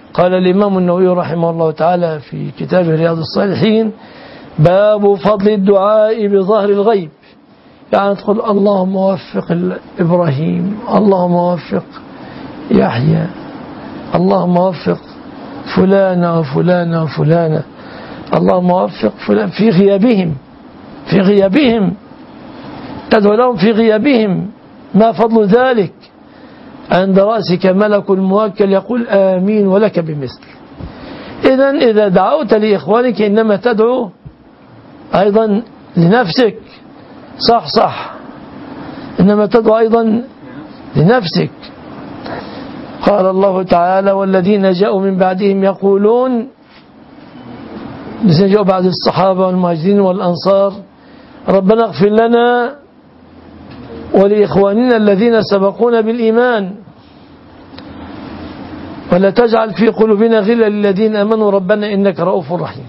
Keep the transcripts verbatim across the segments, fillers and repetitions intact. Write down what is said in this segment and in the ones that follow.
قال الإمام النووي رحمه الله تعالى في كتابه رياض الصالحين: باب فضل الدعاء بظهر الغيب. يعني تقول اللهم وفق إبراهيم، اللهم وفق يحيى، اللهم وفق فلانة وفلانة وفلانة، اللهم وفق فلان في غيابهم في غيابهم تدعو لهم في غيابهم. ما فضل ذلك؟ عند رأسك ملك موكل يقول آمين ولك بمثل. إذن إذا دعوت لإخوانك إنما تدعو أيضا لنفسك. صح صح إنما تدعو أيضا لنفسك. قال الله تعالى: والذين جاءوا من بعدهم يقولون، الذين جاءوا بعد الصحابة والمهاجرين والأنصار: ربنا اغفر لنا ولإخواننا الذين سبقونا بالإيمان ولا تجعل في قلوبنا غلا للذين آمنوا ربنا إنك رؤوف رحيم.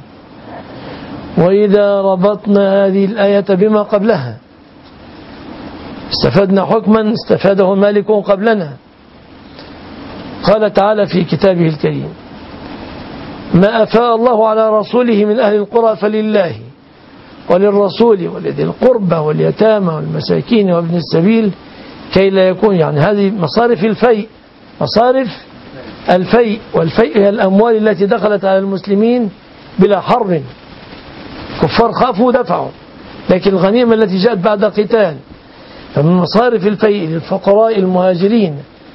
وإذا ربطنا هذه الآية بما قبلها استفدنا حكما استفاده مالك قبلنا. قال تعالى في كتابه الكريم: ما أفاء الله على رسوله من أهل القرى فلله وللرسول ولذي القربى واليتامى والمساكين وابن السبيل كي لا يكون، يعني هذه مصارف الفيء، مصارف الفيء. والفيء هي الأموال التي دخلت على المسلمين بلا حرب، كفار خافوا دفعوا، لكن الغنيمة التي جاءت بعد قتال. فمن مصارف الفيء للفقراء المهاجرين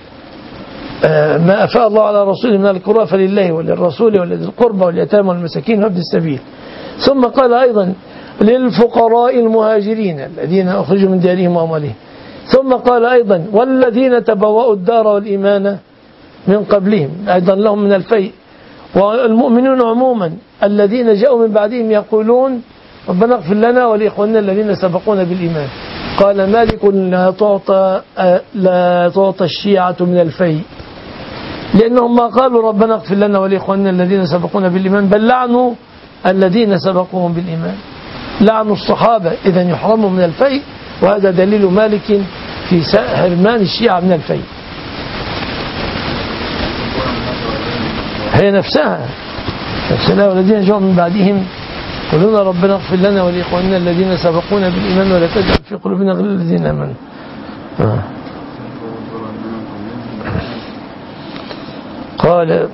ما أفاء الله على رسوله من القرى فلله وللرسول ولذي القربى واليتامى والمساكين وابن السبيل. ثم قال أيضا: للفقراء المهاجرين الذين أخرجوا من ديارهم وأموالهم. ثم قال أيضا: والذين تبوأوا الدار والإيمان من قبلهم، أيضا لهم من الفيء. والمؤمنون عموما الذين جاءوا من بعدهم يقولون: ربنا اغفر لنا ولإخواننا الذين سبقونا بالإيمان. قال مالك: لا تعطى لا تعطى الشيعة من الفيء، لأنهم ما قالوا ربنا اغفر لنا ولإخواننا الذين سبقونا بالإيمان، بل لعنوا الذين سبقوهم بالإيمان، لعنوا الصحابة، إذا يحرموا من الفيء. وهذا دليل مالك في حرمان الشيعة من الفيء. هي نفسها نفسها والذين جاءوا من بعدهم يقولون ربنا اغفر لنا ولإخواننا الذين سبقونا بالإيمان ولا تجعل في قلوبنا غلا للذين آمنوا. آه. قال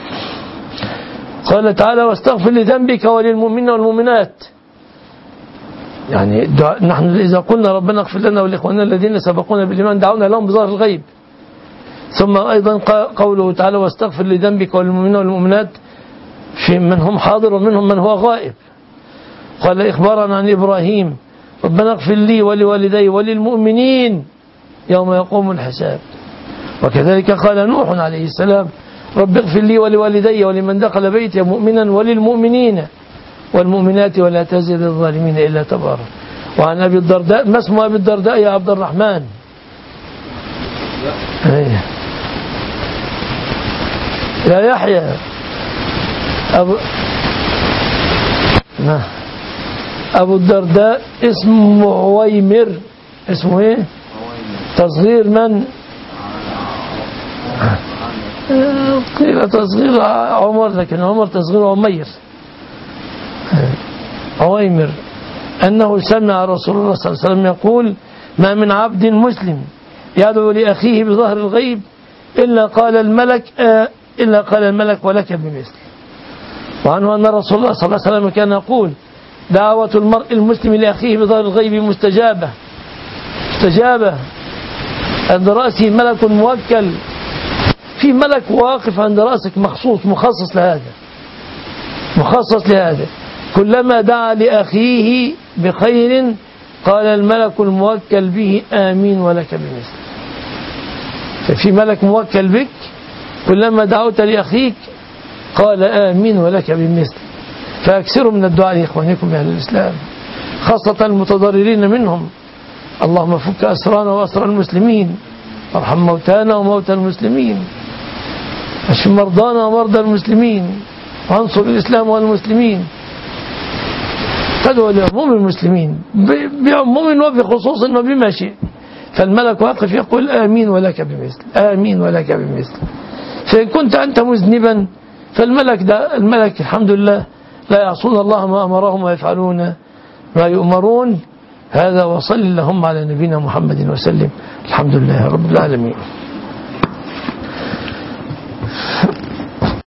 قال تعالى: واستغفر لذنبك وللمؤمنين والمؤمنات. يعني نحن إذا قلنا ربنا اغفر لنا ولإخواننا الذين سبقونا بالإيمان دعونا لهم بظاهر الغيب. ثم أيضا قوله تعالى: واستغفر لذنبك وللمؤمنين والمؤمنات، في من هم حاضر ومنهم من هو غائب. قال إخبارا عن إبراهيم: ربنا اغفر لي ولوالدي وللمؤمنين يوم يقوم الحساب. وكذلك قال نوح عليه السلام: رب اغفر لي ولوالدي ولمن دخل بيتي مؤمنا وللمؤمنين والمؤمنات ولا تزد الظالمين إلا تبارا. وعن أبي الدرداء: ما اسم أبي الدرداء يا عبد الرحمن؟ يا يحيى أبو, أبو الدرداء اسمه عويمر. اسمه ايه؟ تصغير من؟ قيل تصغير عمر، لكن عمر تصغير عمير. عويمر أنه سمع رسول الله صلى الله عليه وسلم يقول: ما من عبد مسلم يدعو لأخيه بظهر الغيب إلا قال الملك آه إلا قال الملك ولك بمثل. وعنه أن رسول الله صلى الله عليه وسلم كان يقول: دعوة المرء المسلم لأخيه بظهر الغيب مستجابة مستجابة عند رأسه ملك موكل. في ملك واقف عند رأسك مخصوص مخصص لهذا مخصص لهذا كلما دعا لأخيه بخير قال الملك الموكل به آمين ولك بمثل. ففي ملك موكل بك كلما دعوت لأخيك قال آمين ولك بمثل. فأكثروا من الدعاء لإخوانكم أهل الإسلام، خاصة المتضررين منهم. اللهم فك أسرانا وأسر المسلمين، وارحم موتانا وموتى المسلمين، اشف مرضانا ومرضى المسلمين، وانصر الإسلام والمسلمين. تدعو لعموم المسلمين بعموم وبخصوص وبما شئ. فالملك واقف يقول آمين ولك بمثل، آمين ولك بمثل. فإن كنت أنت مذنبا فالملك ده الملك الحمد لله لا يعصون الله ما أمرهم ويفعلون ما يؤمرون. هذا وصل اللهم على نبينا محمد وسلم. الحمد لله رب العالمين.